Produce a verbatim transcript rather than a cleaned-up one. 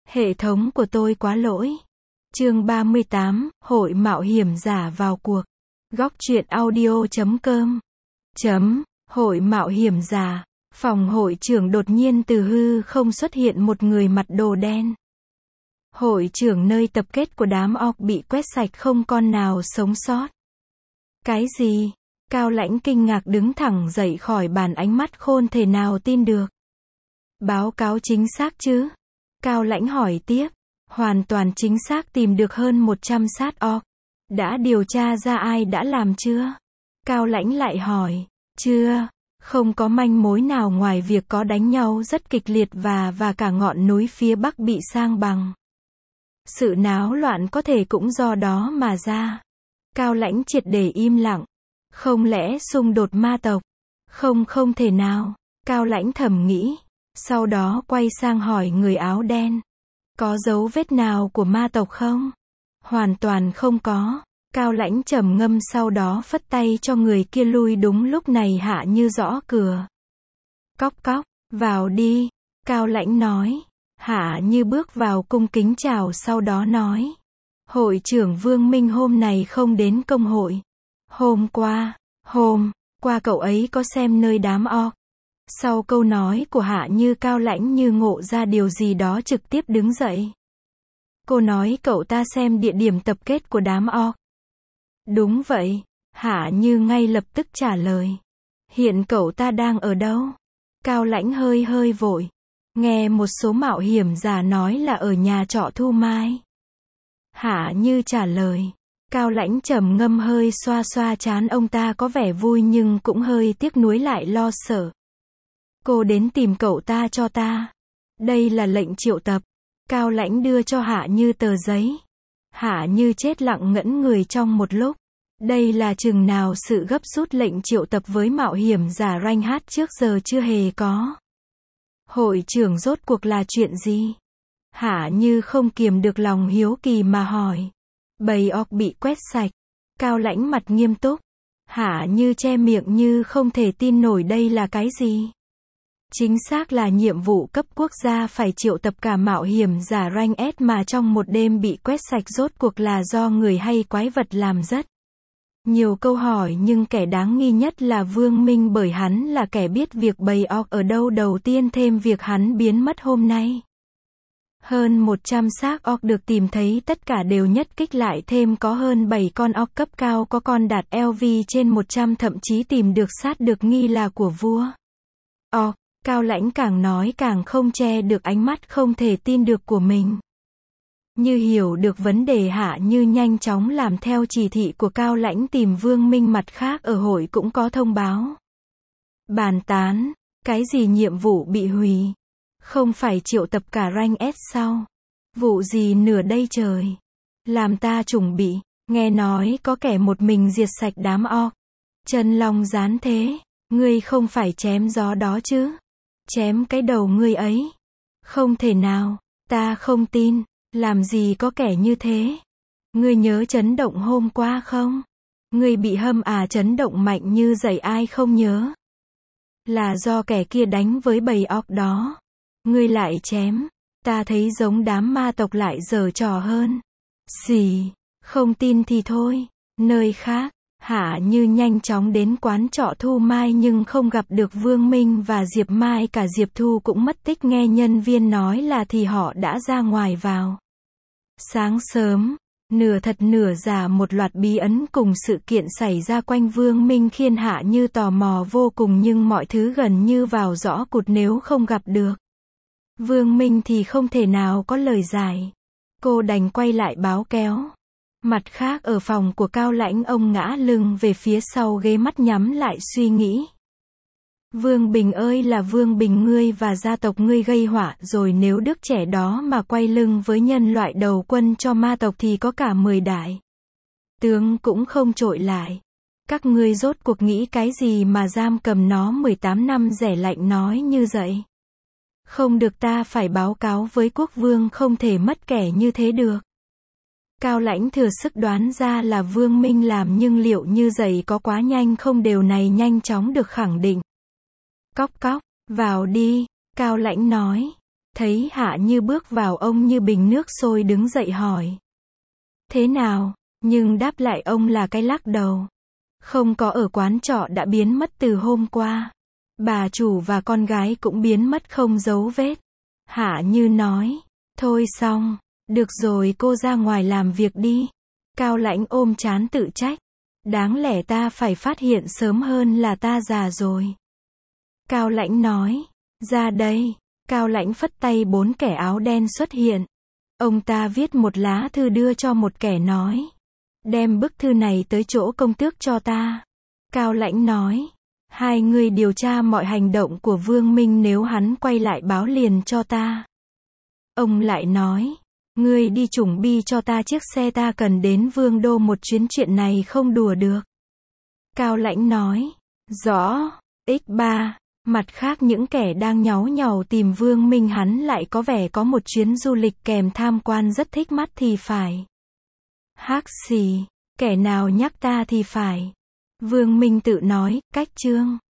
Hệ thống của tôi quá lỗi. Chương ba mươi tám, Hội mạo hiểm giả vào cuộc. Góc truyện audio chấm com. Chấm, Hội mạo hiểm giả. Phòng hội trưởng đột nhiên từ hư không xuất hiện một người mặc đồ đen. Hội trưởng nơi tập kết của đám orc bị quét sạch không con nào sống sót. Cái gì? Cao Lãnh kinh ngạc đứng thẳng dậy khỏi bàn, ánh mắt khôn thể nào tin được. Báo cáo chính xác chứ? Cao Lãnh hỏi tiếp. Hoàn toàn chính xác, tìm được hơn một trăm xác orc. Đã điều tra ra ai đã làm chưa? Cao Lãnh lại hỏi. Chưa, không có manh mối nào ngoài việc có đánh nhau rất kịch liệt và và cả ngọn núi phía bắc bị sang bằng. Sự náo loạn có thể cũng do đó mà ra. Cao Lãnh triệt để im lặng. Không lẽ xung đột ma tộc? Không, không thể nào. Cao Lãnh thầm nghĩ. Sau đó quay sang hỏi người áo đen. Có dấu vết nào của ma tộc không? Hoàn toàn không có. Cao Lãnh trầm ngâm, sau đó phất tay cho người kia lui. Đúng lúc này Hạ Như gõ cửa. Cóc cóc, vào đi. Cao Lãnh nói. Hạ Như bước vào cung kính chào, sau đó nói. Hội trưởng Vương Minh hôm này không đến công hội. Hôm qua, hôm qua cậu ấy có xem nơi đám orc. Sau câu nói của Hạ Như, Cao Lãnh như ngộ ra điều gì đó, trực tiếp đứng dậy. Cô nói cậu ta xem địa điểm tập kết của đám orc. Đúng vậy. Hạ Như ngay lập tức trả lời. Hiện cậu ta đang ở đâu? Cao Lãnh hơi hơi vội. Nghe một số mạo hiểm giả nói là ở nhà trọ Thu Mai. Hạ Như trả lời. Cao Lãnh trầm ngâm, hơi xoa xoa trán, ông ta có vẻ vui nhưng cũng hơi tiếc nuối lại lo sợ. Cô đến tìm cậu ta cho ta. Đây là lệnh triệu tập. Cao Lãnh đưa cho Hạ Như tờ giấy. Hạ Như chết lặng ngẩn người trong một lúc. Đây là chừng nào sự gấp rút, lệnh triệu tập với mạo hiểm giả rank hát trước giờ chưa hề có. Hội trưởng rốt cuộc là chuyện gì? Hạ Như không kiềm được lòng hiếu kỳ mà hỏi. Bầy orc bị quét sạch. Cao Lãnh mặt nghiêm túc. Hạ Như che miệng như không thể tin nổi, đây là cái gì? Chính xác là nhiệm vụ cấp quốc gia, phải triệu tập cả mạo hiểm giả rank S mà trong một đêm bị quét sạch. Rốt cuộc là do người hay quái vật làm? Rất nhiều câu hỏi, nhưng kẻ đáng nghi nhất là Vương Minh, bởi hắn là kẻ biết việc bầy orc ở đâu đầu tiên, thêm việc hắn biến mất hôm nay. Hơn một trăm xác orc được tìm thấy, tất cả đều nhất kích, lại thêm có hơn bảy con orc cấp cao, có con đạt L V trên một trăm, thậm chí tìm được xác được nghi là của vua orc. Cao Lãnh càng nói càng không che được ánh mắt không thể tin được của mình. Như hiểu được vấn đề, Hạ Như nhanh chóng làm theo chỉ thị của Cao Lãnh tìm Vương Minh. Mặt khác ở hội cũng có thông báo. Bàn tán. Cái gì nhiệm vụ bị hủy? Không phải triệu tập cả rank S sao? Vụ gì nửa đây trời? Làm ta chuẩn bị. Nghe nói có kẻ một mình diệt sạch đám orc. Chân long rán thế. Ngươi không phải chém gió đó chứ? Chém cái đầu ngươi ấy. Không thể nào. Ta không tin. Làm gì có kẻ như thế? Ngươi nhớ chấn động hôm qua không? Ngươi bị hâm à? Chấn động mạnh như vậy ai không nhớ? Là do kẻ kia đánh với bầy orc đó. Ngươi lại chém. Ta thấy giống đám ma tộc lại giở trò hơn. Xì. Không tin thì thôi. Nơi khác. Hạ Như nhanh chóng đến quán trọ Thu Mai nhưng không gặp được Vương Minh và Diệp Mai, cả Diệp Thu cũng mất tích. Nghe nhân viên nói là thì họ đã ra ngoài vào sáng sớm. Nửa thật nửa giả, một loạt bí ẩn cùng sự kiện xảy ra quanh Vương Minh khiến Hạ Như tò mò vô cùng, nhưng mọi thứ gần như vào rõ cụt. Nếu không gặp được Vương Minh thì không thể nào có lời giải. Cô đành quay lại báo kéo. Mặt khác ở phòng của Cao Lãnh, ông ngã lưng về phía sau ghế, mắt nhắm lại suy nghĩ. Vương Bình ơi là Vương Bình, ngươi và gia tộc ngươi gây họa rồi. Nếu đứa trẻ đó mà quay lưng với nhân loại đầu quân cho ma tộc thì có cả mười đại tướng cũng không trội lại. Các ngươi rốt cuộc nghĩ cái gì mà giam cầm nó mười tám năm? Rẻ lạnh nói như vậy. Không được, ta phải báo cáo với quốc vương, không thể mất kẻ như thế được. Cao Lãnh thừa sức đoán ra là Vương Minh làm, nhưng liệu như vậy có quá nhanh không? Điều này nhanh chóng được khẳng định. Cóc cóc, vào đi. Cao Lãnh nói. Thấy Hạ Như bước vào, ông như bình nước sôi đứng dậy hỏi. Thế nào? Nhưng đáp lại ông là cái lắc đầu. Không có ở quán trọ, đã biến mất từ hôm qua. Bà chủ và con gái cũng biến mất không dấu vết. Hạ Như nói. Thôi xong. Được rồi, cô ra ngoài làm việc đi. Cao Lãnh ôm trán tự trách. Đáng lẽ ta phải phát hiện sớm hơn là ta già rồi. Cao Lãnh nói. Ra đây. Cao Lãnh phất tay, bốn kẻ áo đen xuất hiện. Ông ta viết một lá thư đưa cho một kẻ, nói. Đem bức thư này tới chỗ công tước cho ta. Cao Lãnh nói. Hai người điều tra mọi hành động của Vương Minh, nếu hắn quay lại báo liền cho ta. Ông lại nói. Ngươi đi chuẩn bị cho ta chiếc xe, ta cần đến Vương đô một chuyến, chuyện này không đùa được. Cao Lãnh nói. Rõ. ích ba. Mặt khác, những kẻ đang nháo nhào tìm Vương Minh, hắn lại có vẻ có một chuyến du lịch kèm tham quan rất thích mắt thì phải. Hắc xì. Kẻ nào nhắc ta thì phải. Vương Minh tự nói. Cách chương.